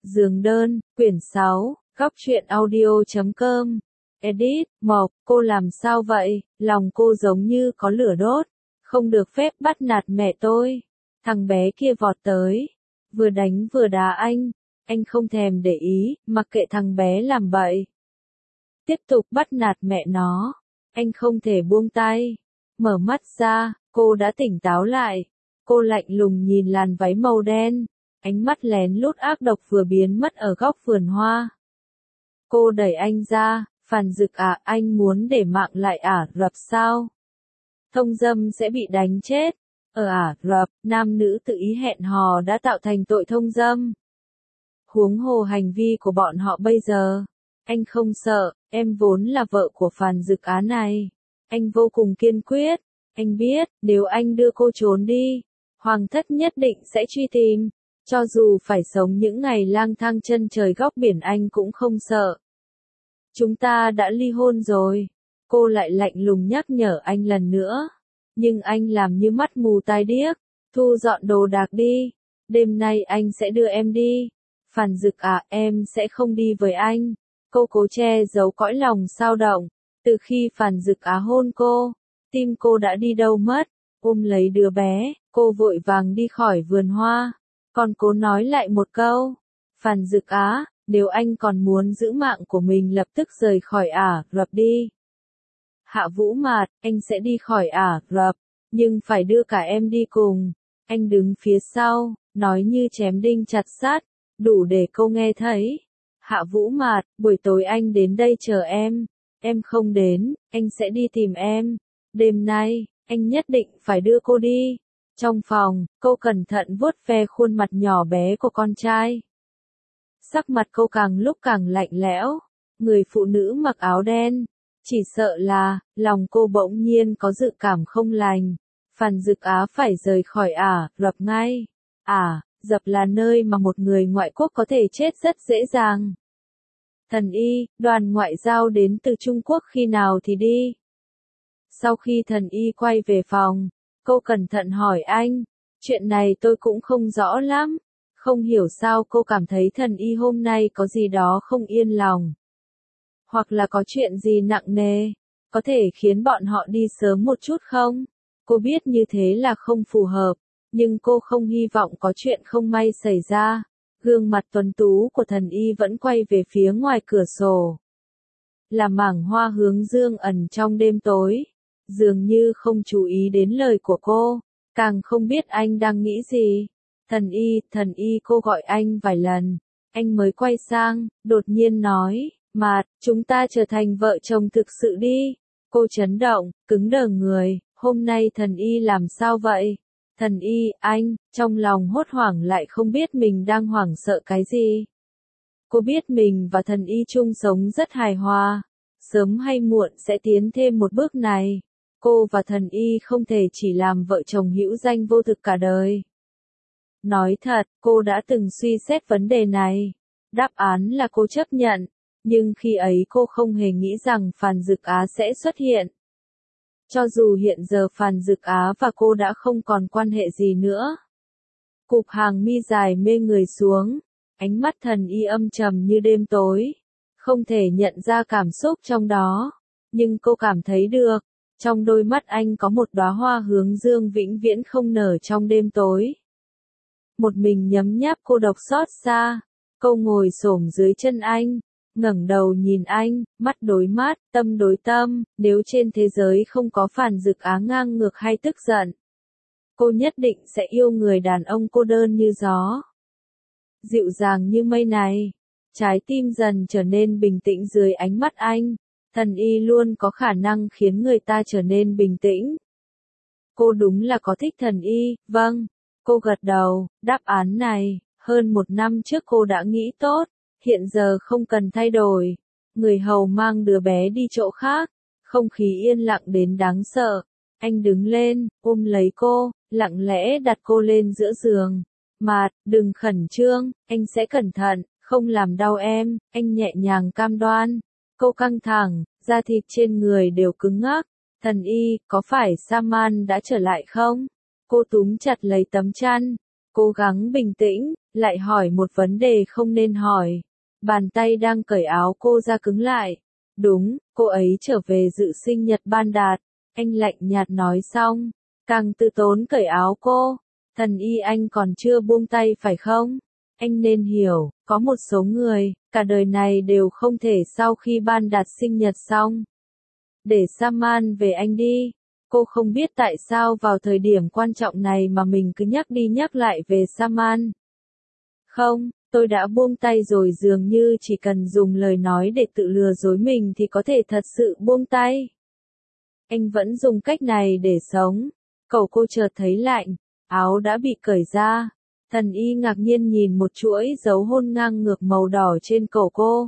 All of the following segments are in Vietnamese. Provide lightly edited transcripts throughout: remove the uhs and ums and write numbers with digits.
Giường đơn, quyển 6, góc truyện audio.com. Edit, Mộc, cô làm sao vậy? Lòng cô giống như có lửa đốt. Không được phép bắt nạt mẹ tôi. Thằng bé kia vọt tới. Vừa đánh vừa đá anh. Anh không thèm để ý, mặc kệ thằng bé làm bậy. Tiếp tục bắt nạt mẹ nó. Anh không thể buông tay. Mở mắt ra, cô đã tỉnh táo lại. Cô lạnh lùng nhìn làn váy màu đen. Ánh mắt lén lút ác độc vừa biến mất ở góc vườn hoa. Cô đẩy anh ra, Phàn Dực à, anh muốn để mạng lại Ả Rập sao? Thông dâm sẽ bị đánh chết. Ở Ả Rập, nam nữ tự ý hẹn hò đã tạo thành tội thông dâm. Huống hồ hành vi của bọn họ bây giờ. Anh không sợ, em vốn là vợ của Phàn Dực Á này. Anh vô cùng kiên quyết. Anh biết, nếu anh đưa cô trốn đi, Hoàng thất nhất định sẽ truy tìm. Cho dù phải sống những ngày lang thang chân trời góc biển anh cũng không sợ. Chúng ta đã ly hôn rồi. Cô lại lạnh lùng nhắc nhở anh lần nữa. Nhưng anh làm như mắt mù tai điếc. Thu dọn đồ đạc đi. Đêm nay anh sẽ đưa em đi. Phàn Dực à, em sẽ không đi với anh. Cô cố che giấu cõi lòng xao động. Từ khi Phàn Dực Á hôn cô, tim cô đã đi đâu mất. Ôm lấy đứa bé, cô vội vàng đi khỏi vườn hoa. Còn cố nói lại một câu. Phàn Dực Á, nếu anh còn muốn giữ mạng của mình lập tức rời khỏi Ả Rập đi. Hạ Vũ Mạt, anh sẽ đi khỏi Ả Rập, nhưng phải đưa cả em đi cùng. Anh đứng phía sau, nói như chém đinh chặt sắt, đủ để cô nghe thấy. Hạ Vũ Mạt, buổi tối anh đến đây chờ em không đến, anh sẽ đi tìm em. Đêm nay, anh nhất định phải đưa cô đi. Trong phòng, cô cẩn thận vuốt ve khuôn mặt nhỏ bé của con trai. Sắc mặt cô càng lúc càng lạnh lẽo. Người phụ nữ mặc áo đen. Chỉ sợ là, lòng cô bỗng nhiên có dự cảm không lành. Phàn Dực Á phải rời khỏi Ả Rập ngay. Ả Rập là nơi mà một người ngoại quốc có thể chết rất dễ dàng. Thần Y, đoàn ngoại giao đến từ Trung Quốc khi nào thì đi. Sau khi thần Y quay về phòng, cô cẩn thận hỏi anh, chuyện này tôi cũng không rõ lắm, không hiểu sao cô cảm thấy thần Y hôm nay có gì đó không yên lòng. Hoặc là có chuyện gì nặng nề, có thể khiến bọn họ đi sớm một chút không? Cô biết như thế là không phù hợp, nhưng cô không hy vọng có chuyện không may xảy ra. Gương mặt tuấn tú của thần Y vẫn quay về phía ngoài cửa sổ. Là mảng hoa hướng dương ẩn trong đêm tối. Dường như không chú ý đến lời của cô, càng không biết anh đang nghĩ gì. Thần Y, cô gọi anh vài lần. Anh mới quay sang, đột nhiên nói, Mạt, chúng ta trở thành vợ chồng thực sự đi. Cô chấn động, cứng đờ người, hôm nay thần Y làm sao vậy? Thần Y, anh, trong lòng hốt hoảng lại không biết mình đang hoảng sợ cái gì. Cô biết mình và thần Y chung sống rất hài hòa, sớm hay muộn sẽ tiến thêm một bước này. Cô và thần Y không thể chỉ làm vợ chồng hữu danh vô thực cả đời. Nói thật, cô đã từng suy xét vấn đề này. Đáp án là cô chấp nhận, nhưng khi ấy cô không hề nghĩ rằng Phàn Dực Á sẽ xuất hiện. Cho dù hiện giờ Phàn Dực Á và cô đã không còn quan hệ gì nữa. Cụp hàng mi dài mê người xuống, ánh mắt thần Y âm trầm như đêm tối. Không thể nhận ra cảm xúc trong đó, nhưng cô cảm thấy được. Trong đôi mắt anh có một đóa hoa hướng dương vĩnh viễn không nở trong đêm tối. Một mình nhấm nháp cô độc xót xa. Cô ngồi xổm dưới chân anh, ngẩng đầu nhìn anh, mắt đối mắt, tâm đối tâm. Nếu trên thế giới không có Phàn Dực Á ngang ngược hay tức giận, cô nhất định sẽ yêu người đàn ông cô đơn như gió, dịu dàng như mây này. Trái tim dần trở nên bình tĩnh dưới ánh mắt anh. Thần Y luôn có khả năng khiến người ta trở nên bình tĩnh. Cô đúng là có thích thần Y, vâng. Cô gật đầu, đáp án này, hơn 1 năm trước cô đã nghĩ tốt, hiện giờ không cần thay đổi. Người hầu mang đứa bé đi chỗ khác, không khí yên lặng đến đáng sợ. Anh đứng lên, ôm lấy cô, lặng lẽ đặt cô lên giữa giường. Mạt, đừng khẩn trương, anh sẽ cẩn thận, không làm đau em, anh nhẹ nhàng cam đoan. Cô căng thẳng, da thịt trên người đều cứng ngắc. Thần Y, có phải Saman đã trở lại không? Cô túm chặt lấy tấm chăn. Cố gắng bình tĩnh, lại hỏi một vấn đề không nên hỏi. Bàn tay đang cởi áo cô ra cứng lại. Đúng, cô ấy trở về dự sinh nhật Ban Đạt. Anh lạnh nhạt nói xong, càng tự tốn cởi áo cô. Thần y anh còn chưa buông tay phải không? Anh nên hiểu, có một số người, cả đời này đều không thể sau khi Ban Đạt sinh nhật xong. Để Saman về anh đi. Cô không biết tại sao vào thời điểm quan trọng này mà mình cứ nhắc đi nhắc lại về Saman. Không, tôi đã buông tay rồi, dường như chỉ cần dùng lời nói để tự lừa dối mình thì có thể thật sự buông tay. Anh vẫn dùng cách này để sống. Cậu cô chợt thấy lạnh, áo đã bị cởi ra. Thần y ngạc nhiên nhìn một chuỗi dấu hôn ngang ngược màu đỏ trên cổ cô.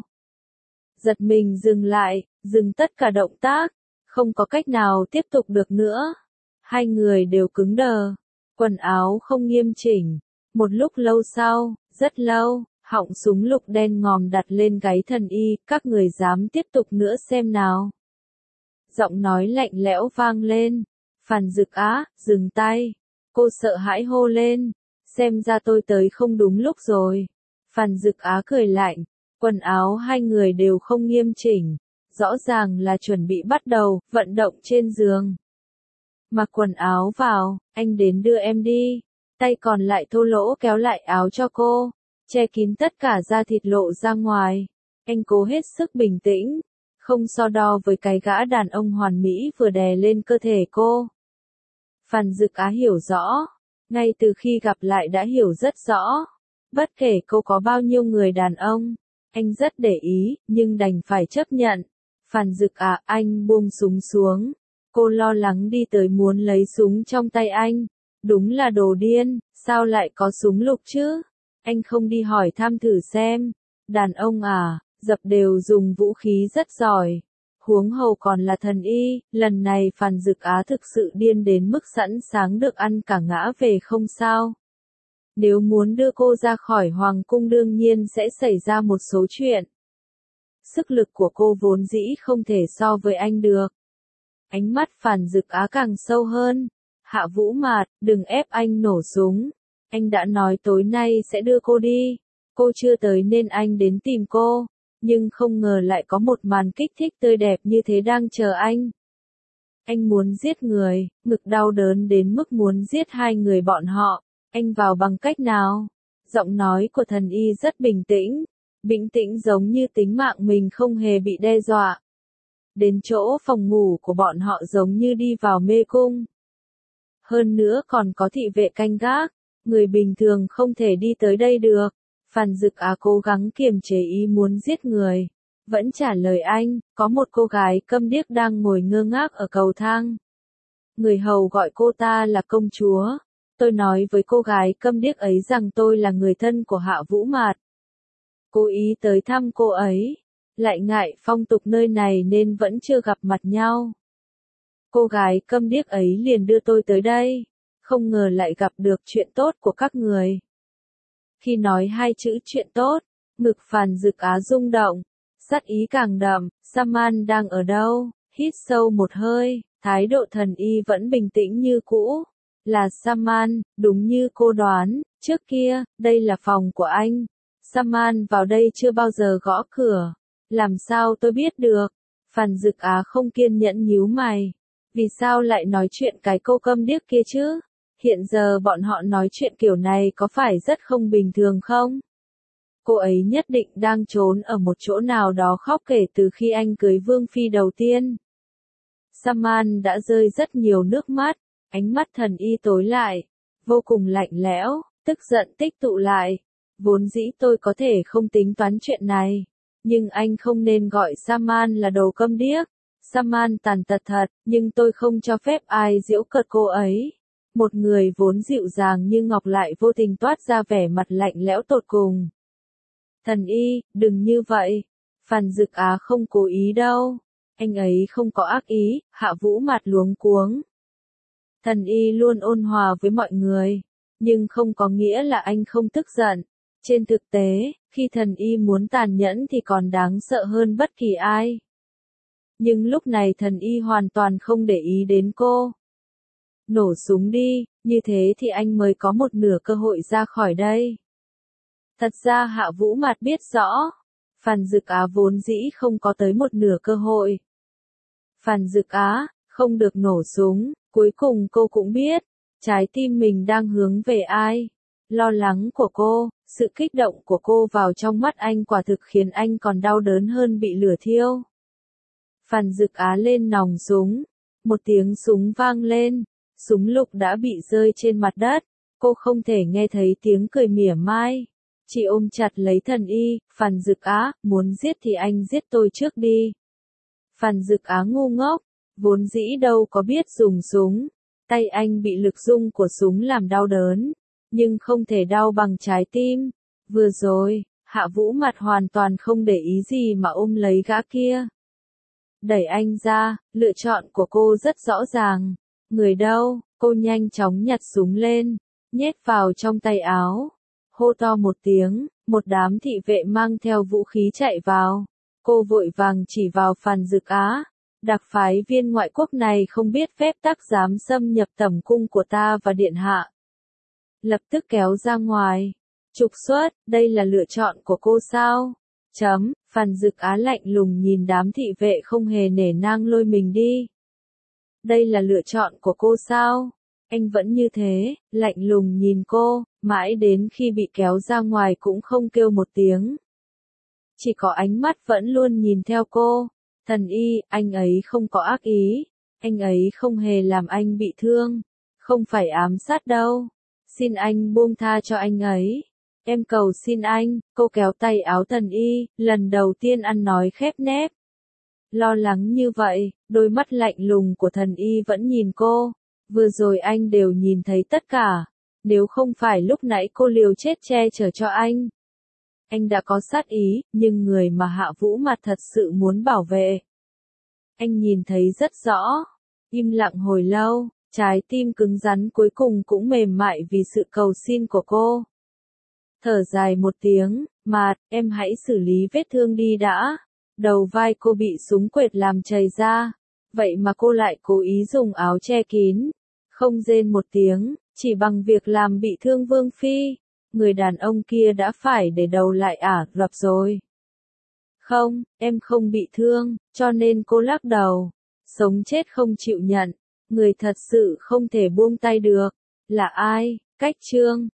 Giật mình dừng lại, dừng tất cả động tác, không có cách nào tiếp tục được nữa. Hai người đều cứng đờ, quần áo không nghiêm chỉnh. Một lúc lâu sau, rất lâu, họng súng lục đen ngòm đặt lên gáy thần y, các người dám tiếp tục nữa xem nào. Giọng nói lạnh lẽo vang lên, Phàn Dực Á, dừng tay. Cô sợ hãi hô lên, xem ra tôi tới không đúng lúc rồi. Phàn Dực Á cười lạnh, quần áo hai người đều không nghiêm chỉnh, rõ ràng là chuẩn bị bắt đầu vận động trên giường. Mặc quần áo vào, anh đến đưa em đi. Tay còn lại thô lỗ kéo lại áo cho cô, che kín tất cả da thịt lộ ra ngoài. Anh cố hết sức bình tĩnh, không so đo với cái gã đàn ông hoàn mỹ vừa đè lên cơ thể cô. Phàn Dực Á hiểu rõ, ngay từ khi gặp lại đã hiểu rất rõ. Bất kể cô có bao nhiêu người đàn ông, anh rất để ý, nhưng đành phải chấp nhận. Phàn Dực Á, anh buông súng xuống. Cô lo lắng đi tới muốn lấy súng trong tay anh. Đúng là đồ điên, sao lại có súng lục chứ? Anh không đi hỏi thăm thử xem. Đàn ông à, dập đều dùng vũ khí rất giỏi. Huống hồ còn là thần y, lần này Phàn Dực Á thực sự điên đến mức sẵn sàng được ăn cả ngã về không sao. Nếu muốn đưa cô ra khỏi hoàng cung đương nhiên sẽ xảy ra một số chuyện. Sức lực của cô vốn dĩ không thể so với anh được. Ánh mắt Phàn Dực Á càng sâu hơn. Hạ Vũ Mạt, đừng ép anh nổ súng. Anh đã nói tối nay sẽ đưa cô đi. Cô chưa tới nên anh đến tìm cô. Nhưng không ngờ lại có một màn kích thích tươi đẹp như thế đang chờ anh. Anh muốn giết người, ngực đau đớn đến mức muốn giết hai người bọn họ. Anh vào bằng cách nào? Giọng nói của thần y rất bình tĩnh giống như tính mạng mình không hề bị đe dọa. Đến chỗ phòng ngủ của bọn họ giống như đi vào mê cung. Hơn nữa còn có thị vệ canh gác, người bình thường không thể đi tới đây được. Phàn Dực Á cố gắng kiềm chế ý muốn giết người. Vẫn trả lời anh, có một cô gái câm điếc đang ngồi ngơ ngác ở cầu thang. Người hầu gọi cô ta là công chúa. Tôi nói với cô gái câm điếc ấy rằng tôi là người thân của Hạ Vũ Mạt. Cố ý tới thăm cô ấy. Lại ngại phong tục nơi này nên vẫn chưa gặp mặt nhau. Cô gái câm điếc ấy liền đưa tôi tới đây. Không ngờ lại gặp được chuyện tốt của các người. Khi nói hai chữ chuyện tốt, ngực Phàn Dực Á rung động. Sát ý càng đậm, Saman đang ở đâu? Hít sâu một hơi, thái độ thần y vẫn bình tĩnh như cũ. Là Saman, đúng như cô đoán, trước kia, đây là phòng của anh. Saman vào đây chưa bao giờ gõ cửa. Làm sao tôi biết được? Phàn Dực Á không kiên nhẫn nhíu mày. Vì sao lại nói chuyện cái cô câm điếc kia chứ? Hiện giờ bọn họ nói chuyện kiểu này có phải rất không bình thường không? Cô ấy nhất định đang trốn ở một chỗ nào đó khóc kể từ khi anh cưới Vương Phi đầu tiên. Saman đã rơi rất nhiều nước mắt, ánh mắt thần y tối lại, vô cùng lạnh lẽo, tức giận tích tụ lại. Vốn dĩ tôi có thể không tính toán chuyện này, nhưng anh không nên gọi Saman là đồ câm điếc. Saman tàn tật thật, nhưng tôi không cho phép ai giễu cợt cô ấy. Một người vốn dịu dàng như ngọc lại vô tình toát ra vẻ mặt lạnh lẽo tột cùng. Thần y, đừng như vậy. Phàn Dực Á không cố ý đâu. Anh ấy không có ác ý, Hạ Vũ Mạt luống cuống. Thần y luôn ôn hòa với mọi người, nhưng không có nghĩa là anh không tức giận. Trên thực tế, khi thần y muốn tàn nhẫn thì còn đáng sợ hơn bất kỳ ai. Nhưng lúc này thần y hoàn toàn không để ý đến cô. Nổ súng đi, như thế thì anh mới có một nửa cơ hội ra khỏi đây. Thật ra Hạ Vũ Mạt biết rõ, Phan Dực Á vốn dĩ không có tới một nửa cơ hội. Phan Dực Á, không được nổ súng, cuối cùng cô cũng biết, trái tim mình đang hướng về ai. Lo lắng của cô, sự kích động của cô vào trong mắt anh quả thực khiến anh còn đau đớn hơn bị lửa thiêu. Phan Dực Á lên nòng súng, một tiếng súng vang lên, súng lục đã bị rơi trên mặt đất, cô không thể nghe thấy tiếng cười mỉa mai. Chị ôm chặt lấy Thần Y, Phan Dực Á, muốn giết thì anh giết tôi trước đi. Phan Dực Á ngu ngốc, vốn dĩ đâu có biết dùng súng, tay anh bị lực rung của súng làm đau đớn, nhưng không thể đau bằng trái tim. Vừa rồi, Hạ Vũ Mạt hoàn toàn không để ý gì mà ôm lấy gã kia. Đẩy anh ra, lựa chọn của cô rất rõ ràng. Người đâu, cô nhanh chóng nhặt súng lên, nhét vào trong tay áo. Hô to một tiếng, một đám thị vệ mang theo vũ khí chạy vào. Cô vội vàng chỉ vào Phan Dực Á. Đặc phái viên ngoại quốc này không biết phép tắc dám xâm nhập tẩm cung của ta và điện hạ. Lập tức kéo ra ngoài. Trục xuất, đây là lựa chọn của cô sao? Phan Dực Á lạnh lùng nhìn đám thị vệ không hề nể nang lôi mình đi. Đây là lựa chọn của cô sao? Anh vẫn như thế, lạnh lùng nhìn cô, mãi đến khi bị kéo ra ngoài cũng không kêu một tiếng. Chỉ có ánh mắt vẫn luôn nhìn theo cô. Thần Y, anh ấy không có ác ý. Anh ấy không hề làm anh bị thương. Không phải ám sát đâu. Xin anh buông tha cho anh ấy. Em cầu xin anh, cô kéo tay áo Thần Y, lần đầu tiên ăn nói khép nép. Lo lắng như vậy, đôi mắt lạnh lùng của Thần Y vẫn nhìn cô. Vừa rồi anh đều nhìn thấy tất cả. Nếu không phải lúc nãy cô liều chết che chở cho anh. Anh đã có sát ý, nhưng người mà Hạ Vũ Mạt thật sự muốn bảo vệ. Anh nhìn thấy rất rõ. Im lặng hồi lâu, trái tim cứng rắn cuối cùng cũng mềm mại vì sự cầu xin của cô. Thở dài một tiếng, Mạt, em hãy xử lý vết thương đi đã. Đầu vai cô bị súng quệt làm chảy ra. Vậy mà cô lại cố ý dùng áo che kín. Không rên một tiếng, chỉ bằng việc làm bị thương Vương Phi. Người đàn ông kia đã phải để đầu lại Ả Rập rồi. Không, em không bị thương, cho nên cô lắc đầu. Sống chết không chịu nhận. Người thật sự không thể buông tay được. Là ai? Cách Trương.